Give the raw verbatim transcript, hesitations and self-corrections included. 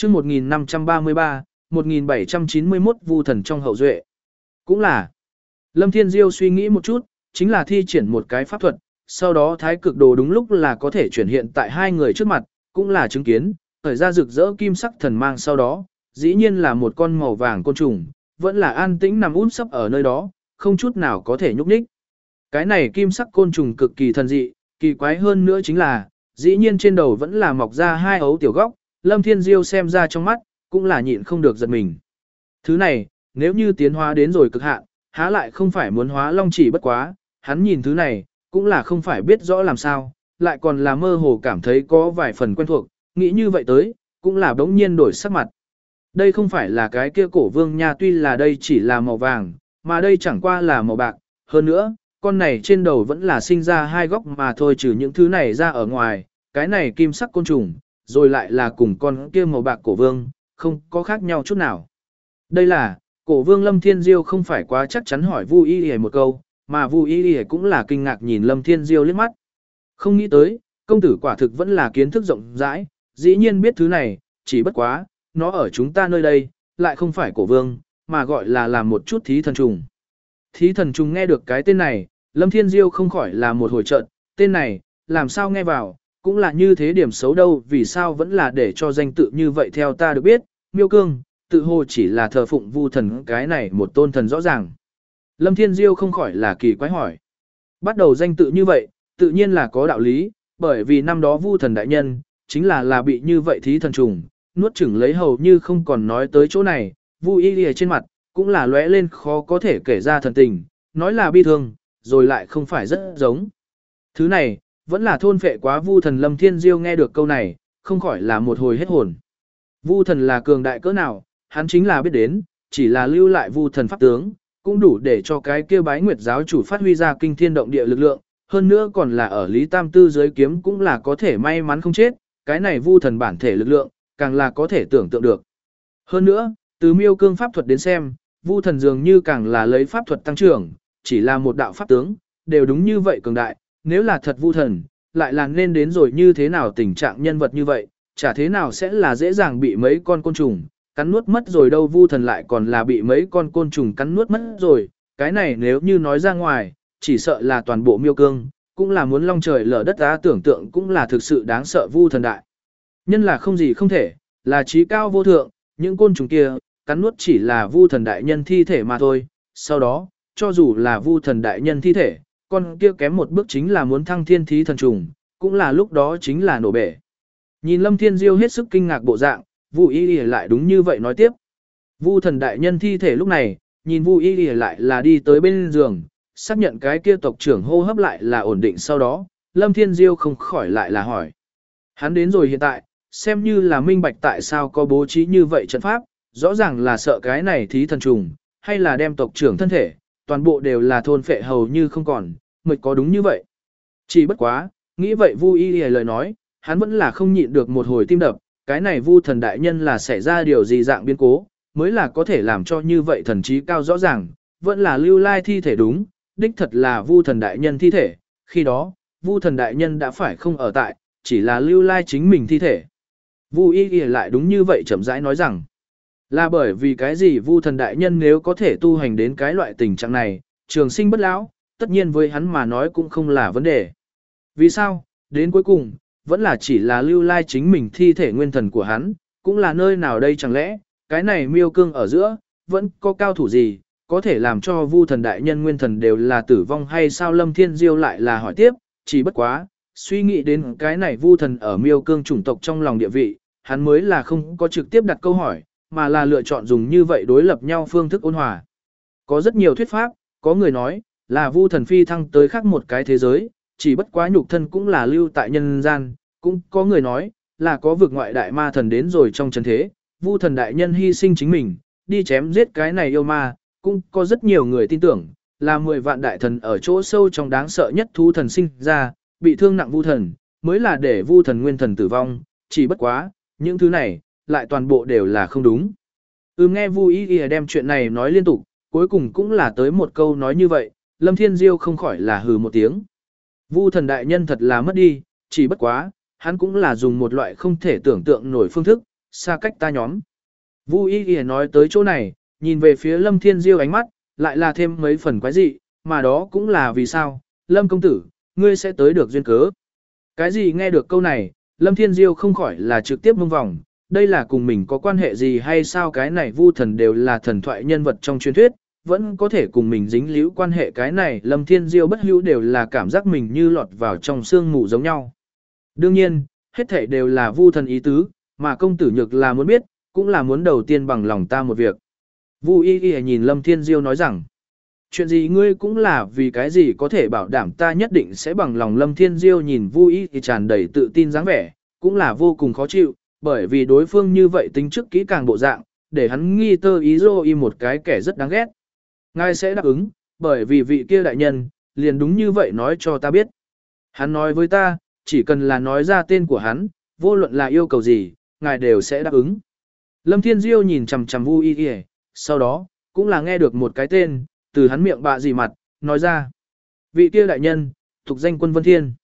chương một nghìn năm trăm ba mươi ba, một nghìn bảy trăm chín mươi mốt Vu thần trong hậu duệ. Cũng là, Lâm Thiên Diêu suy nghĩ một chút, chính là thi triển một cái pháp thuật, sau đó thái cực đồ đúng lúc là có thể chuyển hiện tại hai người trước mặt, cũng là chứng kiến, thời ra rực rỡ kim sắc thần mang sau đó, dĩ nhiên là một con màu vàng côn trùng, vẫn là an tĩnh nằm út sấp ở nơi đó, không chút nào có thể nhúc nhích. Cái này kim sắc côn trùng cực kỳ thần dị, kỳ quái hơn nữa chính là, dĩ nhiên trên đầu vẫn là mọc ra hai ấu tiểu góc, Lâm Thiên Diêu xem ra trong mắt, cũng là nhịn không được giật mình. Thứ này, nếu như tiến hóa đến rồi cực hạn, há lại không phải muốn hóa long chỉ bất quá, hắn nhìn thứ này, cũng là không phải biết rõ làm sao, lại còn là mơ hồ cảm thấy có vài phần quen thuộc, nghĩ như vậy tới, cũng là đống nhiên đổi sắc mặt. Đây không phải là cái kia cổ vương nha, tuy là đây chỉ là màu vàng, mà đây chẳng qua là màu bạc, hơn nữa, con này trên đầu vẫn là sinh ra hai góc mà thôi, trừ những thứ này ra ở ngoài, cái này kim sắc côn trùng, rồi lại là cùng con kia màu bạc cổ vương, không có khác nhau chút nào. Đây là, cổ vương Lâm Thiên Diêu không phải quá chắc chắn hỏi Vu Y Y một câu, mà Vu Y Y cũng là kinh ngạc nhìn Lâm Thiên Diêu liếc mắt. Không nghĩ tới, công tử quả thực vẫn là kiến thức rộng rãi, dĩ nhiên biết thứ này, chỉ bất quá, nó ở chúng ta nơi đây, lại không phải cổ vương, mà gọi là làm một chút thí thần trùng. Thí thần trùng nghe được cái tên này, Lâm Thiên Diêu không khỏi là một hồi trận, tên này, làm sao nghe vào, cũng là như thế điểm xấu đâu, vì sao vẫn là để cho danh tự như vậy theo ta được biết, Miêu Cương, tự hồ chỉ là thờ phụng Vu thần cái này một tôn thần rõ ràng. Lâm Thiên Diêu không khỏi là kỳ quái hỏi. Bắt đầu danh tự như vậy, tự nhiên là có đạo lý, bởi vì năm đó Vu thần đại nhân, chính là là bị như vậy thí thần trùng, nuốt chửng lấy hầu như không còn nói tới chỗ này, Vu Y Y trên mặt, cũng là lóe lên khó có thể kể ra thần tình, nói là bi thương, rồi lại không phải rất giống. Thứ này, vẫn là thôn phệ quá Vu thần. Lâm Thiên Diêu nghe được câu này, không khỏi là một hồi hết hồn. Vu thần là cường đại cỡ nào, hắn chính là biết đến, chỉ là lưu lại Vu thần pháp tướng, cũng đủ để cho cái kia Bái Nguyệt giáo chủ phát huy ra kinh thiên động địa lực lượng, hơn nữa còn là ở Lý Tam Tư dưới kiếm cũng là có thể may mắn không chết, cái này Vu thần bản thể lực lượng, càng là có thể tưởng tượng được. Hơn nữa, từ Miêu Cương pháp thuật đến xem, Vu thần dường như càng là lấy pháp thuật tăng trưởng, chỉ là một đạo pháp tướng, đều đúng như vậy cường đại, nếu là thật Vu thần, lại là nên đến rồi như thế nào tình trạng nhân vật như vậy, chả thế nào sẽ là dễ dàng bị mấy con côn trùng cắn nuốt mất rồi đâu. Vu thần lại còn là bị mấy con côn trùng cắn nuốt mất rồi, cái này nếu như nói ra ngoài, chỉ sợ là toàn bộ Miêu Cương, cũng là muốn long trời lở đất á, tưởng tượng cũng là thực sự đáng sợ. Vu thần đại nhân là không gì không thể, là trí cao vô thượng, những côn trùng kia, cắn nuốt chỉ là Vu thần đại nhân thi thể mà thôi, sau đó, cho dù là Vu thần đại nhân thi thể, con kia kém một bước chính là muốn thăng thiên thí thần trùng, cũng là lúc đó chính là nổ bể. Nhìn Lâm Thiên Diêu hết sức kinh ngạc bộ dạng, Vu Y Y lại đúng như vậy nói tiếp. Vu thần đại nhân thi thể lúc này, nhìn Vu Y Y lại là đi tới bên giường, xác nhận cái kia tộc trưởng hô hấp lại là ổn định, sau đó, Lâm Thiên Diêu không khỏi lại là hỏi. Hắn đến rồi hiện tại, xem như là minh bạch tại sao có bố trí như vậy trận pháp, rõ ràng là sợ cái này thí thần trùng, hay là đem tộc trưởng thân thể, toàn bộ đều là thôn phệ hầu như không còn, mệt có đúng như vậy. Chỉ bất quá, nghĩ vậy Vu Y Y lời nói, hắn vẫn là không nhịn được một hồi tim đập, cái này Vu thần đại nhân là xảy ra điều gì dạng biến cố, mới là có thể làm cho như vậy thần trí cao rõ ràng, vẫn là lưu lai thi thể đúng, đích thật là Vu thần đại nhân thi thể, khi đó, Vu thần đại nhân đã phải không ở tại, chỉ là lưu lai chính mình thi thể. Vu Y Y lại đúng như vậy chậm rãi nói rằng, là bởi vì cái gì Vu thần đại nhân nếu có thể tu hành đến cái loại tình trạng này, trường sinh bất lão, tất nhiên với hắn mà nói cũng không là vấn đề. Vì sao, đến cuối cùng, vẫn là chỉ là lưu lai chính mình thi thể nguyên thần của hắn, cũng là nơi nào đây chẳng lẽ, cái này Miêu Cương ở giữa, vẫn có cao thủ gì, có thể làm cho Vu thần đại nhân nguyên thần đều là tử vong hay sao? Lâm Thiên Diêu lại là hỏi tiếp, chỉ bất quá, suy nghĩ đến cái này Vu thần ở Miêu Cương chủng tộc trong lòng địa vị, hắn mới là không có trực tiếp đặt câu hỏi, mà là lựa chọn dùng như vậy đối lập nhau phương thức ôn hòa. Có rất nhiều thuyết pháp, có người nói, là Vu thần phi thăng tới khác một cái thế giới, chỉ bất quá nhục thân cũng là lưu tại nhân gian, cũng có người nói, là có vực ngoại đại ma thần đến rồi trong chân thế, Vu thần đại nhân hy sinh chính mình, đi chém giết cái này yêu ma, cũng có rất nhiều người tin tưởng, là mười vạn đại thần ở chỗ sâu trong đáng sợ nhất thú thần sinh ra, bị thương nặng Vu thần, mới là để Vu thần nguyên thần tử vong, chỉ bất quá, những thứ này, lại toàn bộ đều là không đúng. Ừ, nghe Vu Y Y đem chuyện này nói liên tục, cuối cùng cũng là tới một câu nói như vậy, Lâm Thiên Diêu không khỏi là hừ một tiếng. Vu thần đại nhân thật là mất đi, chỉ bất quá, hắn cũng là dùng một loại không thể tưởng tượng nổi phương thức, xa cách ta nhóm. Vu Y Y nói tới chỗ này, nhìn về phía Lâm Thiên Diêu ánh mắt, lại là thêm mấy phần quái dị, mà đó cũng là vì sao, Lâm công tử, ngươi sẽ tới được duyên cớ. Cái gì nghe được câu này, Lâm Thiên Diêu không khỏi là trực tiếp mông vòng, đây là cùng mình có quan hệ gì hay sao, cái này Vu thần đều là thần thoại nhân vật trong truyền thuyết, vẫn có thể cùng mình dính líu quan hệ, cái này Lâm Thiên Diêu bất hữu đều là cảm giác mình như lọt vào trong sương mù giống nhau. Đương nhiên, hết thảy đều là Vu thần ý tứ, mà công tử nhược là muốn biết, cũng là muốn đầu tiên bằng lòng ta một việc. Vu Y Y nhìn Lâm Thiên Diêu nói rằng, chuyện gì ngươi cũng là vì cái gì có thể bảo đảm ta nhất định sẽ bằng lòng. Lâm Thiên Diêu nhìn Vu Y Y tràn đầy tự tin dáng vẻ, cũng là vô cùng khó chịu, bởi vì đối phương như vậy tính trước kỹ càng bộ dạng, để hắn nghi tơ ý dô y một cái kẻ rất đáng ghét. Ngài sẽ đáp ứng, bởi vì vị kia đại nhân, liền đúng như vậy nói cho ta biết. Hắn nói với ta, chỉ cần là nói ra tên của hắn, vô luận là yêu cầu gì, ngài đều sẽ đáp ứng. Lâm Thiên Diêu nhìn chằm chằm Vu Y Y, sau đó, cũng là nghe được một cái tên, từ hắn miệng bạ gì mặt, nói ra. Vị kia đại nhân, thuộc danh Quân Vân Thiên.